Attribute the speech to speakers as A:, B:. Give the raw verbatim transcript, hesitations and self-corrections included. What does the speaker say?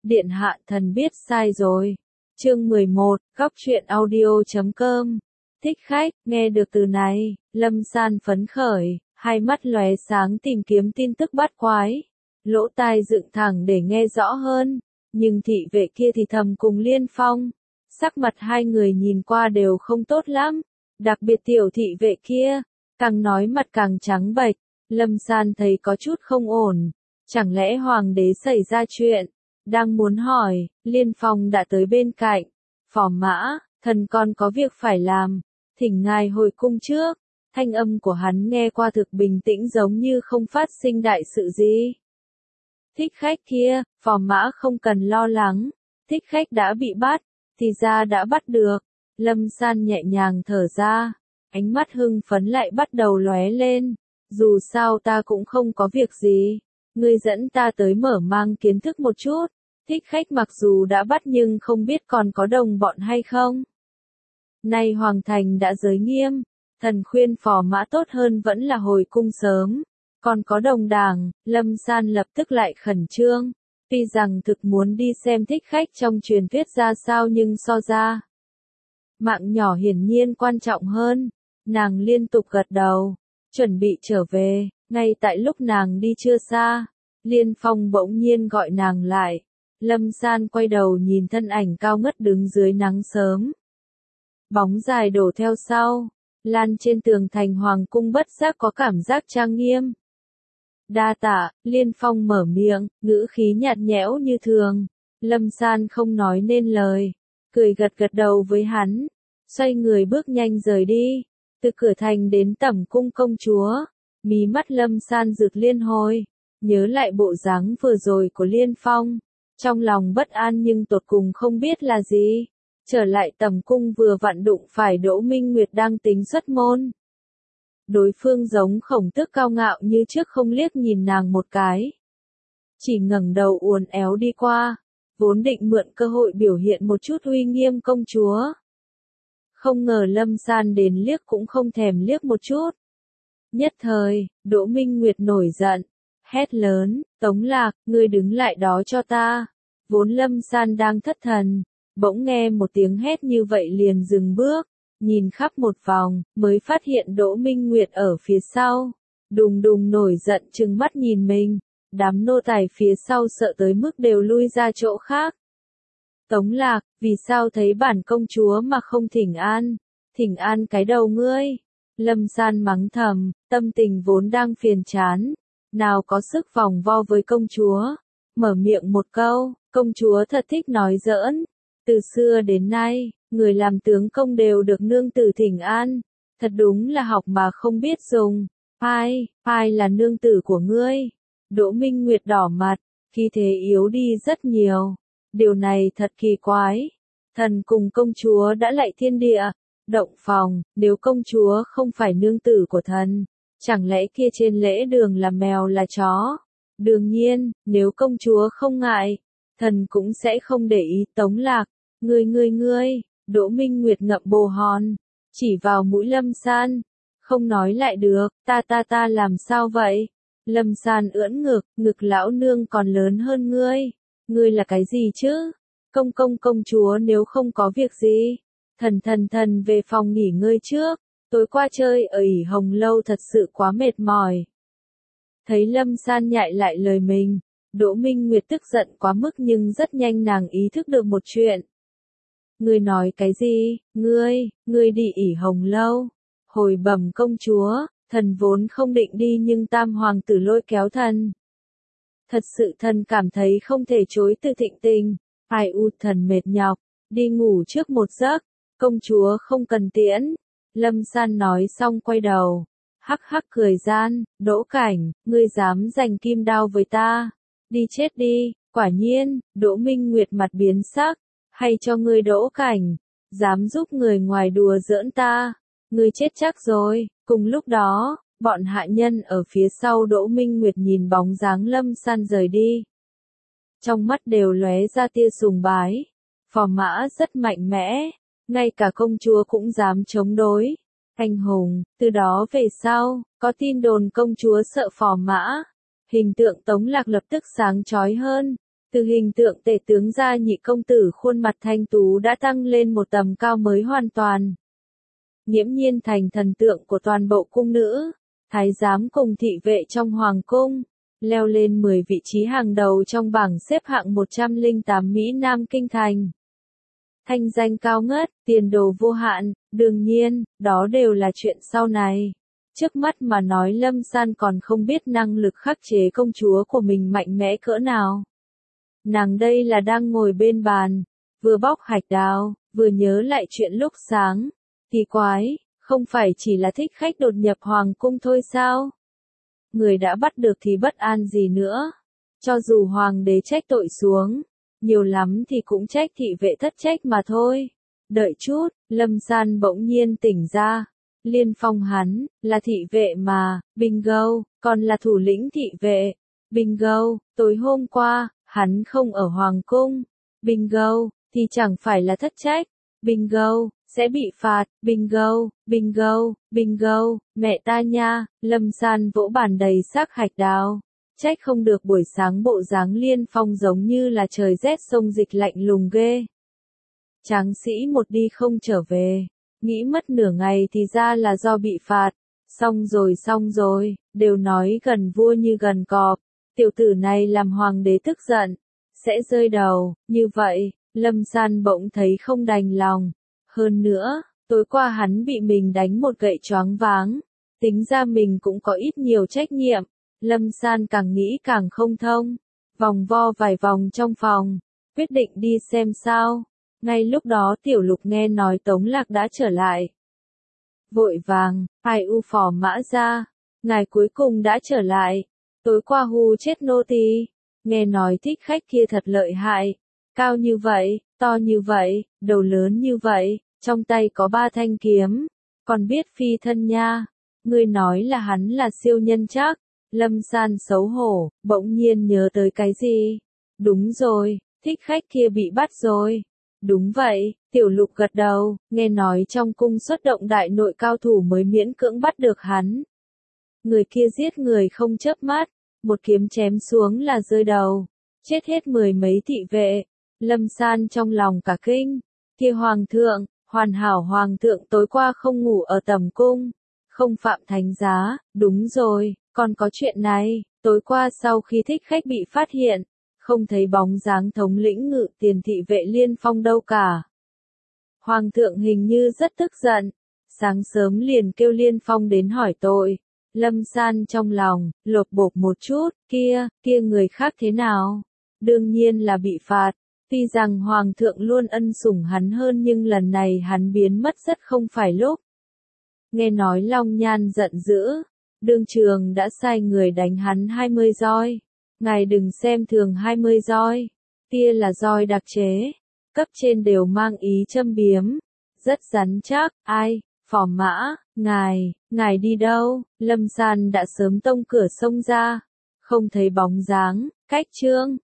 A: Điện hạ thần biết sai rồi. Chương mười một, góc truyện audio chấm com. Thích khách, nghe được từ này, Lâm San phấn khởi, hai mắt lóe sáng tìm kiếm tin tức bát quái. Lỗ tai dựng thẳng để nghe rõ hơn, nhưng thị vệ kia thì thầm cùng Liên Phong. Sắc mặt hai người nhìn qua đều không tốt lắm, đặc biệt tiểu thị vệ kia, càng nói mặt càng trắng bệch. Lâm San thấy có chút không ổn, chẳng lẽ hoàng đế xảy ra chuyện? Đang muốn hỏi, Liên Phong đã tới bên cạnh. Phò mã, thần con có việc phải làm, thỉnh ngài hồi cung trước. Thanh âm của hắn nghe qua thực bình tĩnh giống như không phát sinh đại sự gì. Thích khách kia, phò mã không cần lo lắng, thích khách đã bị bắt, thì ra đã bắt được. Lâm San nhẹ nhàng thở ra, ánh mắt hưng phấn lại bắt đầu lóe lên. Dù sao ta cũng không có việc gì, ngươi dẫn ta tới mở mang kiến thức một chút. Thích khách mặc dù đã bắt nhưng không biết còn có đồng bọn hay không. Nay hoàng thành đã giới nghiêm, thần khuyên phò mã tốt hơn vẫn là hồi cung sớm. Còn có đồng đảng, Lâm San lập tức lại khẩn trương. Tuy rằng thực muốn đi xem thích khách trong truyền thuyết ra sao nhưng so ra, mạng nhỏ hiển nhiên quan trọng hơn. Nàng liên tục gật đầu, chuẩn bị trở về. Ngay tại lúc nàng đi chưa xa, Liên Phong bỗng nhiên gọi nàng lại. Lâm San quay đầu nhìn thân ảnh cao ngất đứng dưới nắng sớm. Bóng dài đổ theo sau, lan trên tường thành hoàng cung bất giác có cảm giác trang nghiêm. Đa tạ, Liên Phong mở miệng, ngữ khí nhạt nhẽo như thường. Lâm San không nói nên lời, cười gật gật đầu với hắn, xoay người bước nhanh rời đi. Từ cửa thành đến tẩm cung công chúa, mí mắt Lâm San rực liên hồi, nhớ lại bộ dáng vừa rồi của Liên Phong. Trong lòng bất an nhưng tột cùng không biết là gì. Trở lại tầm cung vừa vặn đụng phải Đỗ Minh Nguyệt đang tính xuất môn. Đối phương giống Khổng Tước cao ngạo như trước không liếc nhìn nàng một cái. Chỉ ngẩng đầu uốn éo đi qua, vốn định mượn cơ hội biểu hiện một chút uy nghiêm công chúa. Không ngờ Lâm San đến liếc cũng không thèm liếc một chút. Nhất thời, Đỗ Minh Nguyệt nổi giận, hét lớn, Tống Lạc, ngươi đứng lại đó cho ta. Vốn Lâm San đang thất thần, bỗng nghe một tiếng hét như vậy liền dừng bước, nhìn khắp một vòng, mới phát hiện Đỗ Minh Nguyệt ở phía sau. Đùng đùng nổi giận trừng mắt nhìn mình, đám nô tài phía sau sợ tới mức đều lui ra chỗ khác. Tống Lạc, vì sao thấy bản công chúa mà không thỉnh an? Thỉnh an cái đầu ngươi. Lâm San mắng thầm, tâm tình vốn đang phiền chán, nào có sức vòng vo với công chúa. Mở miệng một câu, công chúa thật thích nói giỡn. Từ xưa đến nay, người làm tướng công đều được nương tử thỉnh an. Thật đúng là học mà không biết dùng. Ai, ai là nương tử của ngươi? Đỗ Minh Nguyệt đỏ mặt, khí thế yếu đi rất nhiều. Điều này thật kỳ quái. Thần cùng công chúa đã lạy thiên địa, động phòng, nếu công chúa không phải nương tử của thần, chẳng lẽ kia trên lễ đường là mèo là chó? Đương nhiên, nếu công chúa không ngại, thần cũng sẽ không để ý. Tống Lạc, ngươi ngươi ngươi, Đỗ Minh Nguyệt ngậm bồ hòn, chỉ vào mũi Lâm San, không nói lại được, ta ta ta làm sao vậy? Lâm San ưỡn ngực, ngực lão nương còn lớn hơn ngươi, ngươi là cái gì chứ? Công công công chúa nếu không có việc gì, thần thần thần về phòng nghỉ ngơi trước, tối qua chơi ở ỉ Hồng Lâu thật sự quá mệt mỏi. Thấy Lâm San nhại lại lời mình, Đỗ Minh Nguyệt tức giận quá mức nhưng rất nhanh nàng ý thức được một chuyện. Ngươi nói cái gì? Ngươi, ngươi đi ỉ Hồng Lâu. Hồi bẩm công chúa, thần vốn không định đi nhưng tam hoàng tử lôi kéo thần. Thật sự thần cảm thấy không thể chối từ thịnh tình. Ai u thần mệt nhọc, đi ngủ trước một giấc, công chúa không cần tiễn. Lâm San nói xong quay đầu, hắc hắc cười gian, Đỗ Cảnh, ngươi dám giành kim đao với ta, đi chết đi. Quả nhiên, Đỗ Minh Nguyệt mặt biến sắc, hay cho ngươi Đỗ Cảnh, dám giúp người ngoài đùa giỡn ta, ngươi chết chắc rồi. Cùng lúc đó, bọn hạ nhân ở phía sau Đỗ Minh Nguyệt nhìn bóng dáng Lâm San rời đi, trong mắt đều lóe ra tia sùng bái. Phò mã rất mạnh mẽ, ngay cả công chúa cũng dám chống đối. Anh hùng, từ đó về sau, có tin đồn công chúa sợ phò mã. Hình tượng Tống Lạc lập tức sáng chói hơn. Từ hình tượng tể tướng gia nhị công tử khuôn mặt thanh tú đã tăng lên một tầm cao mới hoàn toàn. Nghiễm nhiên thành thần tượng của toàn bộ cung nữ, thái giám cùng thị vệ trong hoàng cung, leo lên mười vị trí hàng đầu trong bảng xếp hạng một trăm lẻ tám Mỹ Nam Kinh Thành. Thanh danh cao ngất, tiền đồ vô hạn, đương nhiên, đó đều là chuyện sau này. Trước mắt mà nói Lâm San còn không biết năng lực khắc chế công chúa của mình mạnh mẽ cỡ nào. Nàng đây là đang ngồi bên bàn, vừa bóc hạch đào, vừa nhớ lại chuyện lúc sáng. Kỳ quái, không phải chỉ là thích khách đột nhập hoàng cung thôi sao? Người đã bắt được thì bất an gì nữa? Cho dù hoàng đế trách tội xuống, nhiều lắm thì cũng trách thị vệ thất trách mà thôi. Đợi chút, Lâm San bỗng nhiên tỉnh ra. Liên Phong hắn, là thị vệ mà, bingo, còn là thủ lĩnh thị vệ. Bingo, tối hôm qua, hắn không ở hoàng cung. Bingo, thì chẳng phải là thất trách. Bingo, sẽ bị phạt. Bingo, bingo, bingo, mẹ ta nha. Lâm San vỗ bàn đầy xác hạch đào. Trách không được buổi sáng bộ dáng Liên Phong giống như là trời rét sông dịch lạnh lùng ghê. Tráng sĩ một đi không trở về, nghĩ mất nửa ngày thì ra là do bị phạt. Xong rồi xong rồi, đều nói gần vua như gần cọp. Tiểu tử này làm hoàng đế tức giận, sẽ rơi đầu. Như vậy, Lâm San bỗng thấy không đành lòng. Hơn nữa, tối qua hắn bị mình đánh một gậy choáng váng. Tính ra mình cũng có ít nhiều trách nhiệm. Lâm San càng nghĩ càng không thông. Vòng vo vài vòng trong phòng, quyết định đi xem sao. Ngay lúc đó Tiểu Lục nghe nói Tống Lạc đã trở lại. Vội vàng, ai u phò mã ra. Ngài cuối cùng đã trở lại. Tối qua hù chết nô tỳ. Nghe nói thích khách kia thật lợi hại. Cao như vậy, to như vậy, đầu lớn như vậy, trong tay có ba thanh kiếm. Còn biết phi thân nha. Ngươi nói là hắn là siêu nhân chắc. Lâm San xấu hổ, bỗng nhiên nhớ tới cái gì? Đúng rồi, thích khách kia bị bắt rồi. Đúng vậy, Tiểu Lục gật đầu, nghe nói trong cung xuất động đại nội cao thủ mới miễn cưỡng bắt được hắn. Người kia giết người không chớp mắt, một kiếm chém xuống là rơi đầu, chết hết mười mấy thị vệ. Lâm San trong lòng cả kinh, kia hoàng thượng, hoàn hảo hoàng thượng tối qua không ngủ ở tầm cung, không phạm thánh giá, đúng rồi, còn có chuyện này, tối qua sau khi thích khách bị phát hiện, không thấy bóng dáng thống lĩnh ngự tiền thị vệ Liên Phong đâu cả. Hoàng thượng hình như rất tức giận, sáng sớm liền kêu Liên Phong đến hỏi tội. Lâm San trong lòng, lột bột một chút, kia, kia người khác thế nào? Đương nhiên là bị phạt. Tuy rằng Hoàng thượng luôn ân sủng hắn hơn nhưng lần này hắn biến mất rất không phải lúc. Nghe nói Long Nhan giận dữ, đương trường đã sai người đánh hắn hai mươi roi. Ngài đừng xem thường hai mươi roi, kia là roi đặc chế, cấp trên đều mang ý châm biếm, rất rắn chắc. Ai, phò mã, ngài, ngài đi đâu? Lâm San đã sớm tông cửa xông ra, không thấy bóng dáng, cách trương,